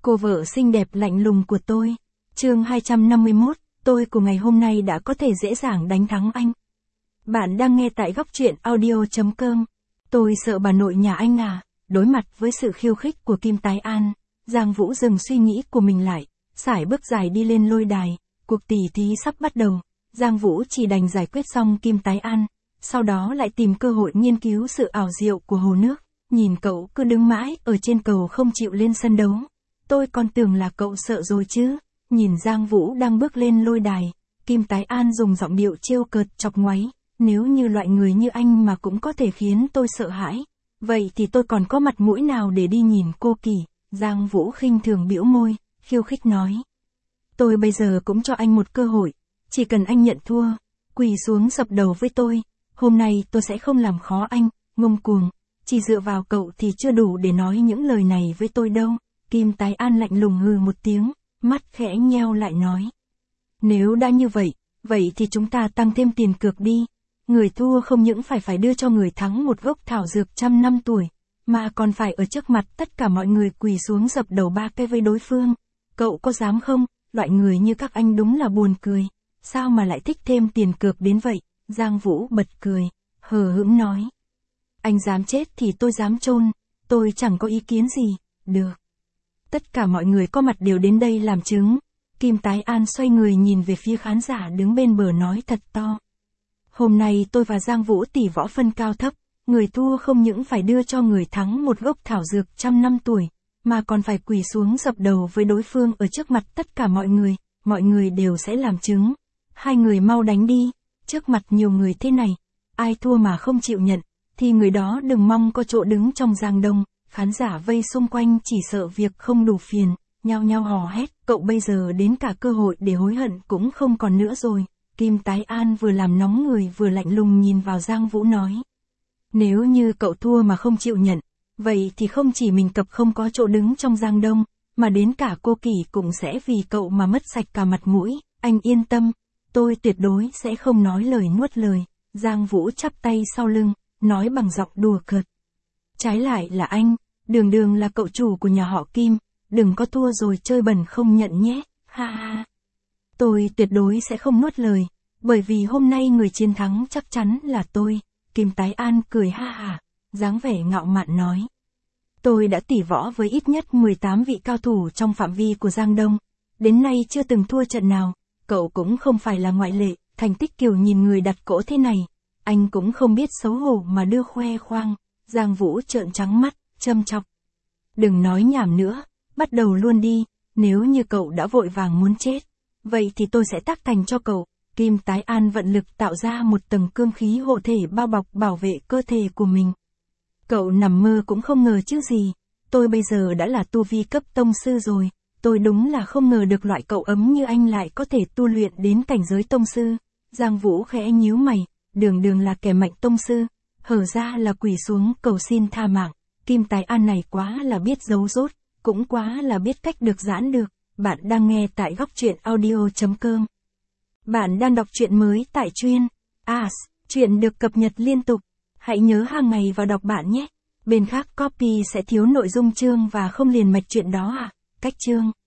Cô vợ xinh đẹp lạnh lùng của tôi. Chương 251, tôi của ngày hôm nay đã có thể dễ dàng đánh thắng anh. Bạn đang nghe tại góc truyện audio.com. Tôi sợ bà nội nhà anh à. Đối mặt với sự khiêu khích của Kim Tái An, Giang Vũ dừng suy nghĩ của mình lại, sải bước dài đi lên lôi đài. Cuộc tỉ thí sắp bắt đầu, Giang Vũ chỉ đành giải quyết xong Kim Tái An, sau đó lại tìm cơ hội nghiên cứu sự ảo diệu của hồ nước. Nhìn cậu cứ đứng mãi ở trên cầu không chịu lên sân đấu. Tôi còn tưởng là cậu sợ rồi chứ. Nhìn Giang Vũ đang bước lên lôi đài, Kim Tái An dùng giọng điệu trêu cợt chọc ngoáy. Nếu như loại người như anh mà cũng có thể khiến tôi sợ hãi, vậy thì tôi còn có mặt mũi nào để đi nhìn cô Kỳ. Giang Vũ khinh thường bĩu môi, khiêu khích nói. Tôi bây giờ cũng cho anh một cơ hội, chỉ cần anh nhận thua, quỳ xuống dập đầu với tôi, hôm nay tôi sẽ không làm khó anh. Ngông cuồng, chỉ dựa vào cậu thì chưa đủ để nói những lời này với tôi đâu. Kim Tái An lạnh lùng hừ một tiếng, mắt khẽ nheo lại nói. Nếu đã như vậy, vậy thì chúng ta tăng thêm tiền cược đi. Người thua không những phải đưa cho người thắng một gốc thảo dược 100 năm tuổi, mà còn phải ở trước mặt tất cả mọi người quỳ xuống dập đầu 3 cái với đối phương. Cậu có dám không? Loại người như các anh đúng là buồn cười. Sao mà lại thích thêm tiền cược đến vậy? Giang Vũ bật cười, hờ hững nói. Anh dám chết thì tôi dám chôn, tôi chẳng có ý kiến gì. Được. Tất cả mọi người có mặt đều đến đây làm chứng. Kim Tái An xoay người nhìn về phía khán giả đứng bên bờ nói thật to. Hôm nay tôi và Giang Vũ tỷ võ phân cao thấp, người thua không những phải đưa cho người thắng một gốc thảo dược 100 năm tuổi, mà còn phải quỳ xuống dập đầu với đối phương ở trước mặt tất cả mọi người đều sẽ làm chứng. Hai người mau đánh đi, trước mặt nhiều người thế này, ai thua mà không chịu nhận, thì người đó đừng mong có chỗ đứng trong giang đông. Khán giả vây xung quanh chỉ sợ việc không đủ phiền, nhao nhao hò hét, cậu bây giờ đến cả cơ hội để hối hận cũng không còn nữa rồi. Kim Tái An vừa làm nóng người vừa lạnh lùng nhìn vào Giang Vũ nói. Nếu như cậu thua mà không chịu nhận, vậy thì không chỉ mình cập không có chỗ đứng trong giang đông, mà đến cả cô Kỳ cũng sẽ vì cậu mà mất sạch cả mặt mũi. Anh yên tâm, tôi tuyệt đối sẽ không nói lời nuốt lời. Giang Vũ chắp tay sau lưng, nói bằng giọng đùa cợt. Trái lại là anh, đường đường là cậu chủ của nhà họ Kim, đừng có thua rồi chơi bẩn không nhận nhé, ha ha. Tôi tuyệt đối sẽ không nuốt lời, bởi vì hôm nay người chiến thắng chắc chắn là tôi. Kim Tái An cười ha hả, dáng vẻ ngạo mạn nói. Tôi đã tỉ võ với ít nhất 18 vị cao thủ trong phạm vi của Giang Đông, đến nay chưa từng thua trận nào, cậu cũng không phải là ngoại lệ. Thành tích kiểu nhìn người đặt cỗ thế này, anh cũng không biết xấu hổ mà đưa khoe khoang. Giang Vũ trợn trắng mắt, châm chọc. Đừng nói nhảm nữa, bắt đầu luôn đi, nếu như cậu đã vội vàng muốn chết, vậy thì tôi sẽ tác thành cho cậu. Kim Tái An vận lực tạo ra một tầng cương khí hộ thể bao bọc bảo vệ cơ thể của mình. Cậu nằm mơ cũng không ngờ chứ gì, tôi bây giờ đã là tu vi cấp tông sư rồi, tôi đúng là không ngờ được loại cậu ấm như anh lại có thể tu luyện đến cảnh giới tông sư. Giang Vũ khẽ nhíu mày, đường đường là kẻ mạnh tông sư, hở ra là quỳ xuống cầu xin tha mạng. Kim Tái An này quá là biết giấu rốt, cũng quá là biết cách được giãn được. Bạn đang nghe tại góc truyện audio.com. Bạn đang đọc truyện mới tại truyện As, truyện được cập nhật liên tục. Hãy nhớ hàng ngày vào đọc bạn nhé. Bên khác copy sẽ thiếu nội dung chương và không liền mạch truyện đó à. Cách chương